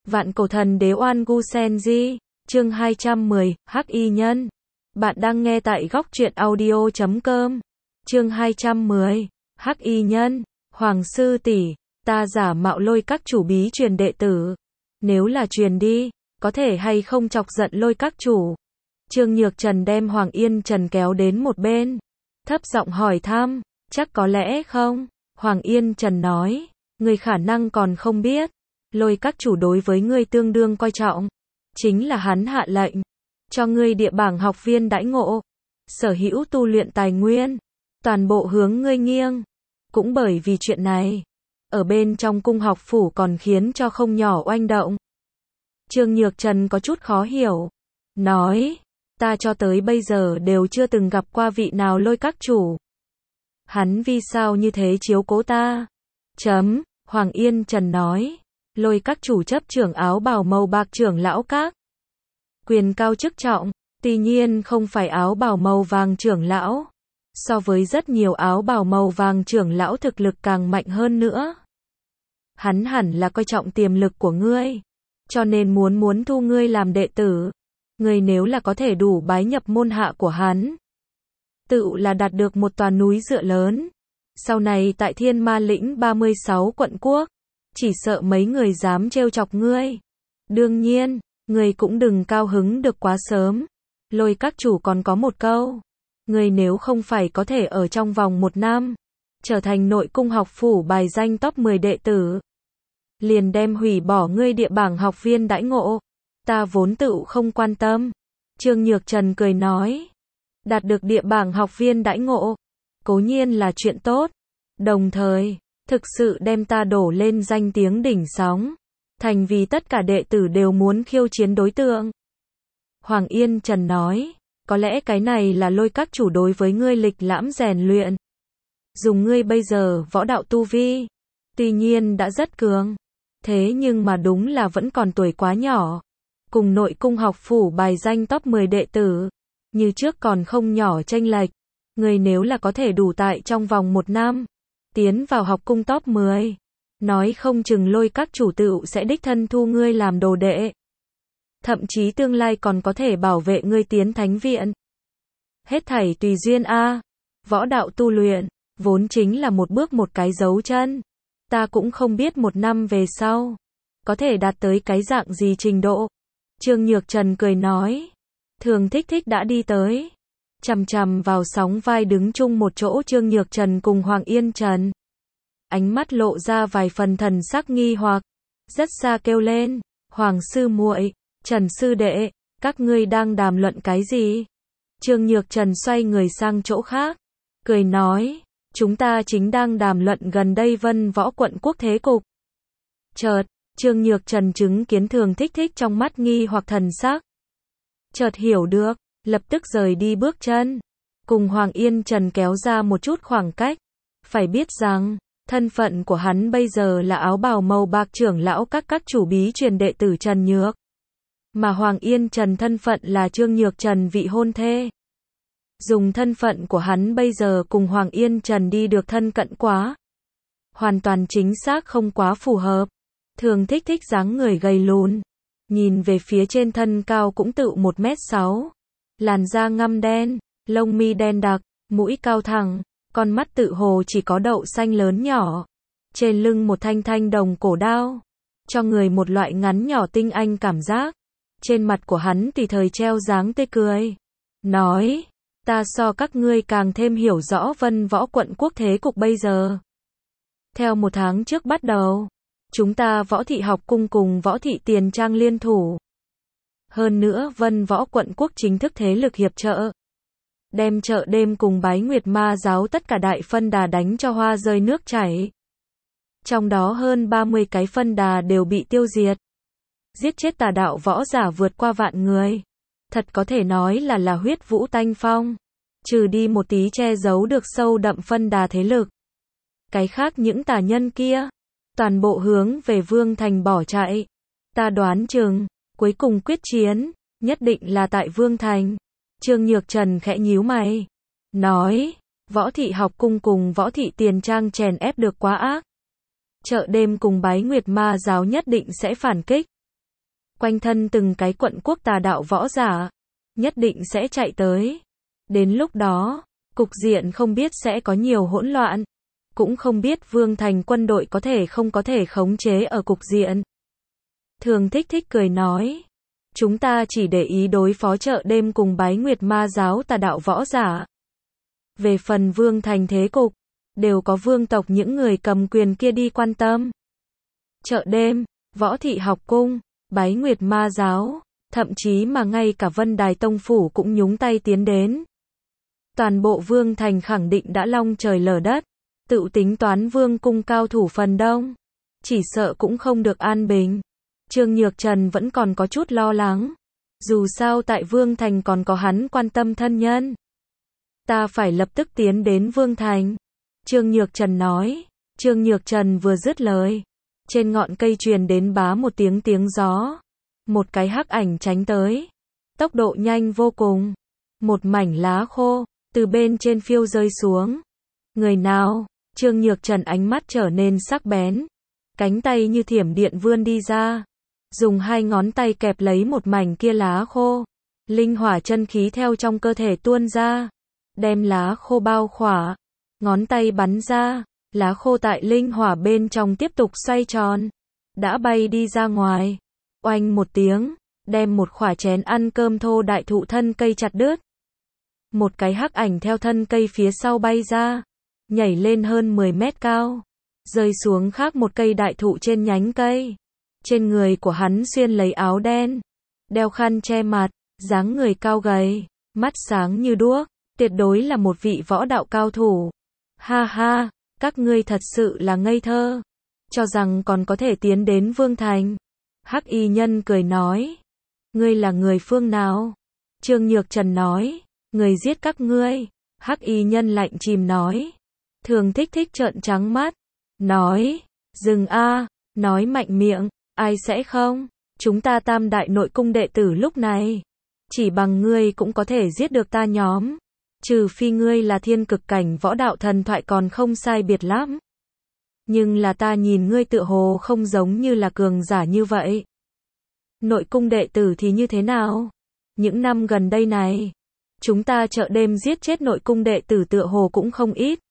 Vạn cổ thần đế Oan Gu Senji, chương 210, Hắc Y Nhân. Bạn đang nghe tại góc truyện audio.com. Chương 210, Hắc Y Nhân. Hoàng sư tỷ, ta giả mạo Lôi Các chủ bí truyền đệ tử. Nếu là truyền đi, có thể hay không chọc giận Lôi Các chủ? Trương Nhược Trần đem Hoàng Yên Trần kéo đến một bên, thấp giọng hỏi thăm, chắc có lẽ không? Hoàng Yên Trần nói, người khả năng còn không biết. Lôi Các chủ đối với ngươi tương đương coi trọng. Chính là hắn hạ lệnh cho ngươi địa bảng học viên đãi ngộ, sở hữu tu luyện tài nguyên, toàn bộ hướng ngươi nghiêng. Cũng bởi vì chuyện này, ở bên trong cung học phủ còn khiến cho không nhỏ oanh động. Trương Nhược Trần có chút khó hiểu, nói, ta cho tới bây giờ đều chưa từng gặp qua vị nào Lôi Các chủ. Hắn vì sao như thế chiếu cố ta? Hoàng Yên Trần nói, Lôi Các chủ chấp trưởng áo bào màu bạc trưởng lão các. Quyền cao chức trọng, tuy nhiên không phải áo bào màu vàng trưởng lão. So với rất nhiều áo bào màu vàng trưởng lão thực lực càng mạnh hơn nữa. Hắn hẳn là coi trọng tiềm lực của ngươi, cho nên muốn thu ngươi làm đệ tử. Ngươi nếu là có thể đủ bái nhập môn hạ của hắn, tự là đạt được một tòa núi dựa lớn. Sau này tại Thiên Ma lĩnh 36 quận quốc, chỉ sợ mấy người dám trêu chọc ngươi. Đương nhiên, ngươi cũng đừng cao hứng được quá sớm. Lôi Các chủ còn có một câu, ngươi nếu không phải có thể ở trong vòng 1 năm trở thành nội cung học phủ bài danh top 10 đệ tử, liền đem hủy bỏ ngươi địa bảng học viên đãi ngộ. Ta vốn tự không quan tâm. Trương Nhược Trần cười nói, đạt được địa bảng học viên đãi ngộ, cố nhiên là chuyện tốt, đồng thời thực sự đem ta đổ lên danh tiếng đỉnh sóng, thành vì tất cả đệ tử đều muốn khiêu chiến đối tượng. Hoàng Yên Trần nói, có lẽ cái này là Lôi Các chủ đối với ngươi lịch lãm rèn luyện. Dùng ngươi bây giờ võ đạo tu vi, tuy nhiên đã rất cường, thế nhưng mà đúng là vẫn còn tuổi quá nhỏ. Cùng nội cung học phủ bài danh top 10 đệ tử, như trước còn không nhỏ chênh lệch. Ngươi nếu là có thể đủ tại trong vòng 1 năm, tiến vào học cung top 10, nói không chừng Lôi Các chủ tự sẽ đích thân thu ngươi làm đồ đệ. Thậm chí tương lai còn có thể bảo vệ ngươi tiến thánh viện. Hết thảy tùy duyên a. Võ đạo tu luyện, vốn chính là một bước một cái dấu chân. Ta cũng không biết 1 năm về sau, có thể đạt tới cái dạng gì trình độ. Trương Nhược Trần cười nói. Thường Thích Thích đã đi tới, chằm chằm vào sóng vai đứng chung một chỗ Trương Nhược Trần cùng Hoàng Yên Trần. Ánh mắt lộ ra vài phần thần sắc nghi hoặc, rất xa kêu lên, Hoàng sư muội, Trần sư đệ, các ngươi đang đàm luận cái gì? Trương Nhược Trần xoay người sang chỗ khác, cười nói, chúng ta chính đang đàm luận gần đây Vân Võ quận quốc thế cục. Chợt, Trương Nhược Trần chứng kiến Thường Thích Thích trong mắt nghi hoặc thần sắc. Chợt hiểu được, lập tức rời đi bước chân, cùng Hoàng Yên Trần kéo ra một chút khoảng cách. Phải biết rằng, thân phận của hắn bây giờ là áo bào màu bạc trưởng lão các chủ bí truyền đệ tử Trần Nhược. Mà Hoàng Yên Trần thân phận là Trương Nhược Trần vị hôn thê. Dùng thân phận của hắn bây giờ cùng Hoàng Yên Trần đi được thân cận quá, hoàn toàn chính xác không quá phù hợp. Thường Thích Thích dáng người gầy lùn, nhìn về phía trên thân cao cũng tự 1m6, làn da ngăm đen, lông mi đen đặc, mũi cao thẳng, con mắt tự hồ chỉ có đậu xanh lớn nhỏ. Trên lưng một thanh đồng cổ đao, cho người một loại ngắn nhỏ tinh anh cảm giác. Trên mặt của hắn tùy thời treo dáng tươi cười, nói, ta so các ngươi càng thêm hiểu rõ Vân Võ quận quốc thế cục bây giờ. Theo 1 tháng trước bắt đầu, chúng ta Võ thị học cung cùng Võ thị tiền trang liên thủ. Hơn nữa Vân Võ quận quốc chính thức thế lực hiệp trợ, đem chợ đêm cùng Bái Nguyệt Ma giáo tất cả đại phân đà đánh cho hoa rơi nước chảy. Trong đó hơn 30 cái phân đà đều bị tiêu diệt. Giết chết tà đạo võ giả vượt qua vạn người. Thật có thể nói là huyết vũ tanh phong. Trừ đi một tí che giấu được sâu đậm phân đà thế lực. Cái khác những tà nhân kia, toàn bộ hướng về Vương Thành bỏ chạy. Ta đoán chừng, cuối cùng quyết chiến, nhất định là tại Vương Thành. Trương Nhược Trần khẽ nhíu mày, nói, Võ thị học cung cùng Võ thị tiền trang chèn ép được quá ác. Chợ đêm cùng Bái Nguyệt Ma giáo nhất định sẽ phản kích. quanh thân từng cái quận quốc tà đạo võ giả, nhất định sẽ chạy tới. Đến lúc đó, cục diện không biết sẽ có nhiều hỗn loạn, cũng không biết Vương Thành quân đội có thể không có thể khống chế ở cục diện. Thường Thích Thích cười nói, chúng ta chỉ để ý đối phó chợ đêm cùng Bái Nguyệt Ma giáo tà đạo võ giả. Về phần Vương Thành thế cục, đều có vương tộc những người cầm quyền kia đi quan tâm. Chợ đêm, Võ Thị học cung, Bái Nguyệt Ma giáo, thậm chí mà ngay cả Vân Đài Tông phủ cũng nhúng tay tiến đến. Toàn bộ Vương Thành khẳng định đã long trời lở đất, tự tính toán vương cung cao thủ phần đông, chỉ sợ cũng không được an bình. Trương Nhược Trần vẫn còn có chút lo lắng, dù sao tại Vương Thành còn có hắn quan tâm thân nhân. Ta phải lập tức tiến đến Vương Thành. Trương Nhược Trần nói. Trương Nhược Trần vừa dứt lời, trên ngọn cây truyền đến bá một tiếng gió. Một cái hắc ảnh tránh tới, tốc độ nhanh vô cùng. Một mảnh lá khô từ bên trên phiêu rơi xuống. Người nào? Trương Nhược Trần ánh mắt trở nên sắc bén, cánh tay như thiểm điện vươn đi ra, dùng hai ngón tay kẹp lấy một mảnh kia lá khô. Linh hỏa chân khí theo trong cơ thể tuôn ra, đem lá khô bao khỏa. Ngón tay bắn ra, lá khô tại linh hỏa bên trong tiếp tục xoay tròn, đã bay đi ra ngoài. Oanh một tiếng, đem một khỏa chén ăn cơm thô đại thụ thân cây chặt đứt. Một cái hắc ảnh theo thân cây phía sau bay ra, nhảy lên hơn 10 mét cao, rơi xuống khác một cây đại thụ trên nhánh cây. Trên người của hắn xuyên lấy áo đen, đeo khăn che mặt, dáng người cao gầy, mắt sáng như đuốc, tuyệt đối là một vị võ đạo cao thủ. Ha ha, các ngươi thật sự là ngây thơ, cho rằng còn có thể tiến đến Vương Thành. Hắc y nhân cười nói, ngươi là người phương nào? Trương Nhược Trần nói, người giết các ngươi. Hắc y nhân lạnh chìm nói. Thường Thích Thích trợn trắng mắt, nói, dừng a, nói mạnh miệng, ai sẽ không? Chúng ta Tam Đại Nội Cung đệ tử lúc này, chỉ bằng ngươi cũng có thể giết được ta nhóm. Trừ phi ngươi là thiên cực cảnh võ đạo thần thoại còn không sai biệt lắm. Nhưng là ta nhìn ngươi tựa hồ không giống như là cường giả như vậy. Nội cung đệ tử thì như thế nào? Những năm gần đây này, chúng ta chợ đêm giết chết nội cung đệ tử tựa hồ cũng không ít.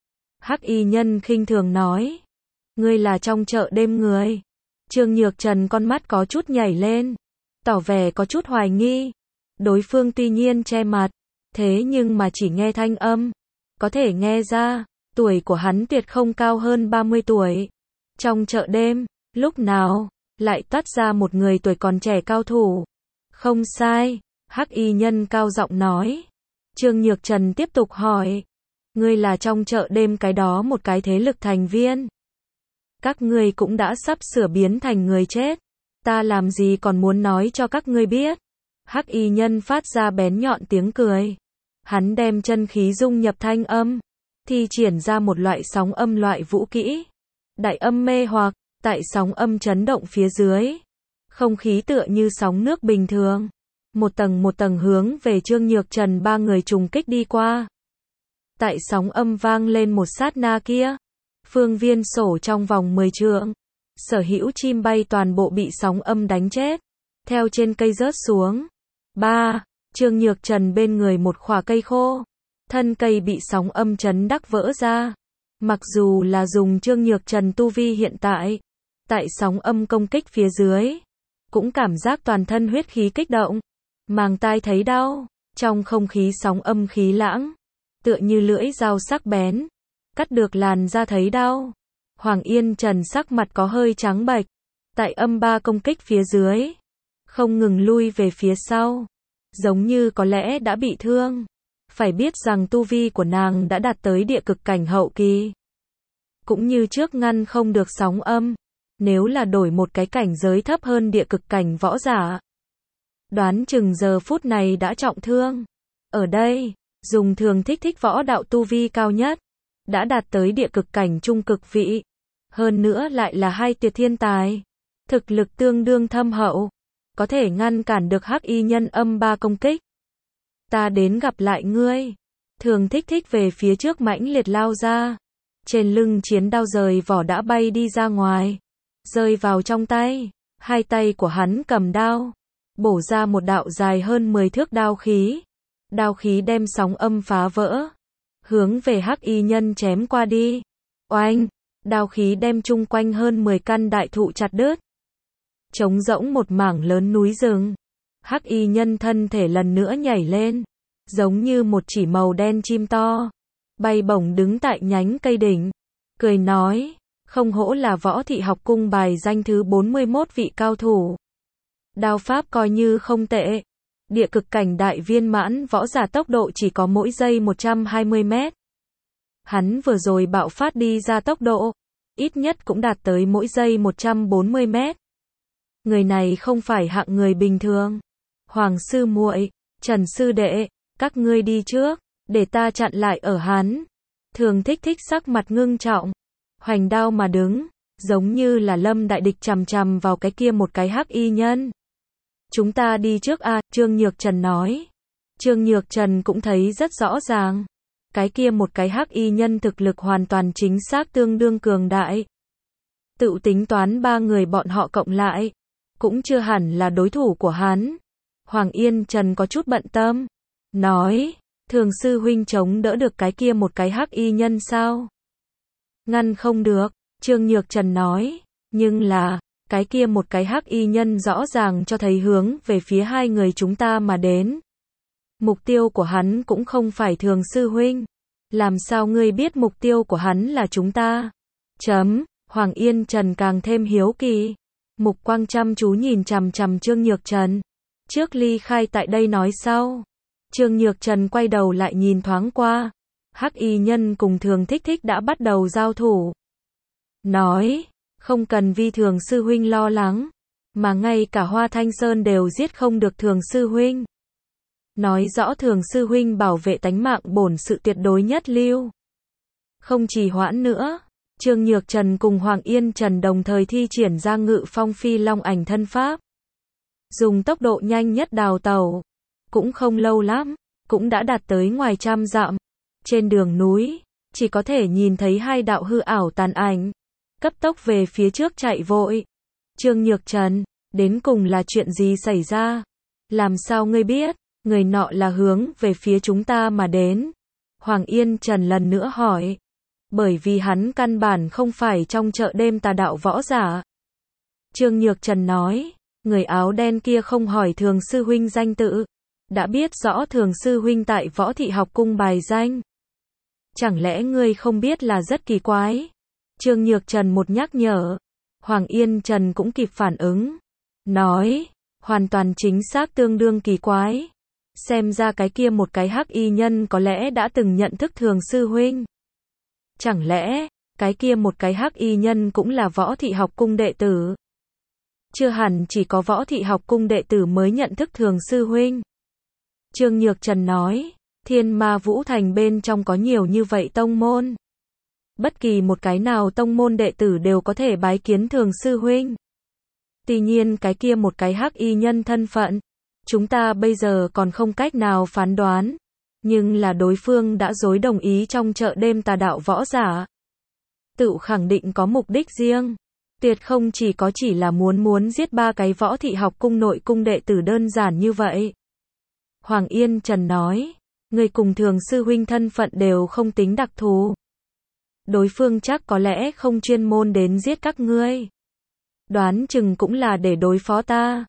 Hắc y nhân khinh thường nói, ngươi là trong chợ đêm người. Trương Nhược Trần con mắt có chút nhảy lên, tỏ vẻ có chút hoài nghi. Đối phương tuy nhiên che mặt, thế nhưng mà chỉ nghe thanh âm, có thể nghe ra, tuổi của hắn tuyệt không cao hơn 30 tuổi. Trong chợ đêm, lúc nào, lại toát ra một người tuổi còn trẻ cao thủ. Không sai, Hắc y nhân cao giọng nói. Trương Nhược Trần tiếp tục hỏi, ngươi là trong chợ đêm cái đó một cái thế lực thành viên. Các ngươi cũng đã sắp sửa biến thành người chết, ta làm gì còn muốn nói cho các ngươi biết. Hắc y nhân phát ra bén nhọn tiếng cười. Hắn đem chân khí dung nhập thanh âm, thi triển ra một loại sóng âm loại vũ kỹ. Đại âm mê hoặc, tại sóng âm chấn động phía dưới, không khí tựa như sóng nước bình thường, một tầng hướng về Trương Nhược Trần ba người trùng kích đi qua. Tại sóng âm vang lên một sát na kia, phương viên sổ trong vòng 10 trượng, sở hữu chim bay toàn bộ bị sóng âm đánh chết, theo trên cây rớt xuống. Trương Nhược Trần bên người một khỏa cây khô, thân cây bị sóng âm chấn đắc vỡ ra. Mặc dù là dùng Trương Nhược Trần tu vi hiện tại, tại sóng âm công kích phía dưới, cũng cảm giác toàn thân huyết khí kích động, màng tai thấy đau. Trong không khí sóng âm khí lãng, tựa như lưỡi dao sắc bén, cắt được làn da thấy đau. Hoàng Yên Trần sắc mặt có hơi trắng bệch, tại âm ba công kích phía dưới, không ngừng lui về phía sau, giống như có lẽ đã bị thương. Phải biết rằng tu vi của nàng đã đạt tới địa cực cảnh hậu kỳ, cũng như trước ngăn không được sóng âm. Nếu là đổi một cái cảnh giới thấp hơn địa cực cảnh võ giả, đoán chừng giờ phút này đã trọng thương. Ở đây, dùng Thường Thích Thích võ đạo tu vi cao nhất, đã đạt tới địa cực cảnh trung cực vị, hơn nữa lại là hai tuyệt thiên tài, thực lực tương đương thâm hậu, có thể ngăn cản được Hắc y nhân âm ba công kích. Ta đến gặp lại ngươi. Thường Thích Thích về phía trước mãnh liệt lao ra, trên lưng chiến đao rời vỏ đã bay đi ra ngoài, rơi vào trong tay. Hai tay của hắn cầm đao, bổ ra một đạo dài hơn 10 thước đao khí. Đao khí đem sóng âm phá vỡ, hướng về Hắc Y Nhân chém qua đi. Oanh, đao khí đem chung quanh hơn 10 căn đại thụ chặt đứt. Trống rỗng một mảng lớn núi rừng. Hắc Y Nhân thân thể lần nữa nhảy lên, giống như một chỉ màu đen chim to, bay bổng đứng tại nhánh cây đỉnh, cười nói, không hổ là Võ Thị Học Cung bài danh thứ 41 vị cao thủ. Đao pháp coi như không tệ. Địa cực cảnh đại viên mãn võ giả tốc độ chỉ có mỗi giây 120 mét. Hắn vừa rồi bạo phát đi ra tốc độ, ít nhất cũng đạt tới mỗi giây 140 mét. Người này không phải hạng người bình thường. Hoàng sư muội, Trần sư đệ, các ngươi đi trước, để ta chặn lại ở hắn. Thường Thích Thích sắc mặt ngưng trọng, hoành đao mà đứng, giống như là lâm đại địch chằm chằm vào cái kia một cái Hắc Y Nhân. Chúng ta đi trước a, Trương Nhược Trần nói. Trương Nhược Trần cũng thấy rất rõ ràng. Cái kia một cái Hắc Y Nhân thực lực hoàn toàn chính xác tương đương cường đại. Tự tính toán ba người bọn họ cộng lại, cũng chưa hẳn là đối thủ của hắn. Hoàng Yên Trần có chút bận tâm, nói, Thường sư huynh chống đỡ được cái kia một cái Hắc Y Nhân sao? Ngăn không được, Trương Nhược Trần nói, nhưng là, cái kia một cái Hắc Y Nhân rõ ràng cho thấy hướng về phía hai người chúng ta mà đến. Mục tiêu của hắn cũng không phải Thường sư huynh. Làm sao ngươi biết mục tiêu của hắn là chúng ta? Hoàng Yên Trần càng thêm hiếu kỳ. Mục quang chăm chú nhìn chằm chằm Trương Nhược Trần. Trước ly khai tại đây nói sau. Trương Nhược Trần quay đầu lại nhìn thoáng qua. Hắc Y Nhân cùng Thường Thích Thích đã bắt đầu giao thủ. Nói, không cần vì Thường sư huynh lo lắng, mà ngay cả Hoa Thanh Sơn đều giết không được Thường sư huynh. Nói rõ Thường sư huynh bảo vệ tánh mạng bổn sự tuyệt đối nhất lưu. Không trì hoãn nữa, Trương Nhược Trần cùng Hoàng Yên Trần đồng thời thi triển ra Ngự Phong Phi Long ảnh thân pháp. Dùng tốc độ nhanh nhất đào tẩu, cũng không lâu lắm, cũng đã đạt tới ngoài 100 dặm. Trên đường núi, chỉ có thể nhìn thấy hai đạo hư ảo tàn ảnh, cấp tốc về phía trước chạy vội. Trương Nhược Trần, đến cùng là chuyện gì xảy ra? Làm sao ngươi biết, người nọ là hướng về phía chúng ta mà đến? Hoàng Yên Trần lần nữa hỏi. Bởi vì hắn căn bản không phải trong chợ đêm tà đạo võ giả. Trương Nhược Trần nói, người áo đen kia không hỏi Thường sư huynh danh tự, đã biết rõ Thường sư huynh tại Võ Thị Học Cung bài danh. Chẳng lẽ ngươi không biết là rất kỳ quái? Trương Nhược Trần một nhắc nhở, Hoàng Yên Trần cũng kịp phản ứng, nói, hoàn toàn chính xác tương đương kỳ quái. Xem ra cái kia một cái Hắc Y Nhân có lẽ đã từng nhận thức Thường sư huynh. Chẳng lẽ, cái kia một cái Hắc Y Nhân cũng là Võ Thị Học Cung đệ tử? Chưa hẳn chỉ có Võ Thị Học Cung đệ tử mới nhận thức Thường sư huynh. Trương Nhược Trần nói, Thiên Ma Vũ Thành bên trong có nhiều như vậy tông môn. Bất kỳ một cái nào tông môn đệ tử đều có thể bái kiến Thường sư huynh. Tuy nhiên cái kia một cái Hắc Y Nhân thân phận, chúng ta bây giờ còn không cách nào phán đoán. Nhưng là đối phương đã dối đồng ý trong chợ đêm tà đạo võ giả. Tự khẳng định có mục đích riêng. Tuyệt không chỉ là muốn giết ba cái Võ Thị Học Cung nội cung đệ tử đơn giản như vậy. Hoàng Yên Trần nói, người cùng Thường sư huynh thân phận đều không tính đặc thù. Đối phương chắc có lẽ không chuyên môn đến giết các ngươi. Đoán chừng cũng là để đối phó ta.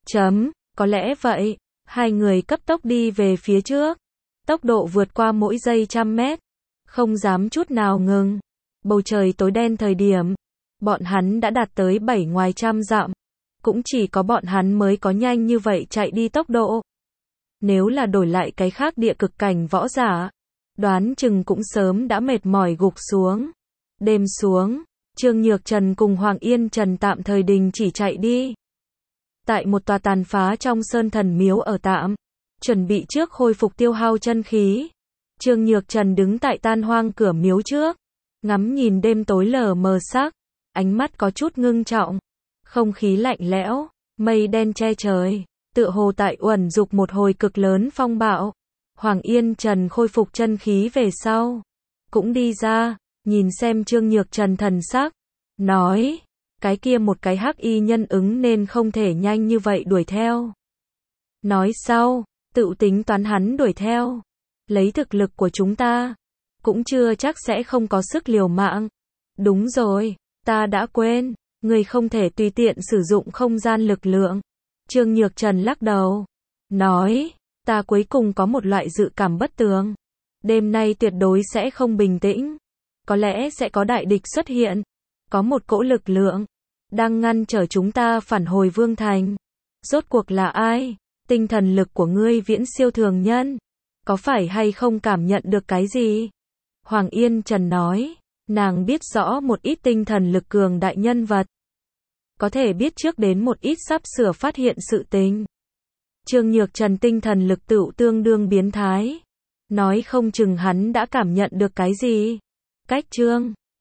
Có lẽ vậy. Hai người cấp tốc đi về phía trước. Tốc độ vượt qua mỗi giây 100 mét. Không dám chút nào ngừng. Bầu trời tối đen thời điểm. Bọn hắn đã đạt tới 7 ngoài 100 dặm. Cũng chỉ có bọn hắn mới có nhanh như vậy chạy đi tốc độ. Nếu là đổi lại cái khác địa cực cảnh võ giả, đoán chừng cũng sớm đã mệt mỏi gục xuống. Đêm xuống, Trương Nhược Trần cùng Hoàng Yên Trần tạm thời đình chỉ chạy đi. Tại một tòa tàn phá trong sơn thần miếu ở tạm, chuẩn bị trước khôi phục tiêu hao chân khí. Trương Nhược Trần đứng tại tan hoang cửa miếu trước, ngắm nhìn đêm tối lờ mờ sắc, ánh mắt có chút ngưng trọng. Không khí lạnh lẽo, mây đen che trời, tựa hồ tại uẩn dục một hồi cực lớn phong bạo. Hoàng Yên Trần khôi phục chân khí về sau, cũng đi ra, nhìn xem Trương Nhược Trần thần sắc, nói, cái kia một cái hắc y nhân ứng nên không thể nhanh như vậy đuổi theo. Nói sau, tự tính toán hắn đuổi theo. Lấy thực lực của chúng ta, cũng chưa chắc sẽ không có sức liều mạng. Đúng rồi, ta đã quên, người không thể tùy tiện sử dụng không gian lực lượng. Trương Nhược Trần lắc đầu, nói, ta cuối cùng có một loại dự cảm bất tường. Đêm nay tuyệt đối sẽ không bình tĩnh. Có lẽ sẽ có đại địch xuất hiện. Có một cỗ lực lượng đang ngăn trở chúng ta phản hồi Vương Thành. Rốt cuộc là ai? Tinh thần lực của ngươi viễn siêu thường nhân. Có phải hay không cảm nhận được cái gì? Hoàng Yên Trần nói, nàng biết rõ một ít tinh thần lực cường đại nhân vật. Có thể biết trước đến một ít sắp sửa phát hiện sự tình. Trương Nhược Trần tinh thần lực tựu tương đương biến thái. Nói không chừng hắn đã cảm nhận được cái gì. Cách Trương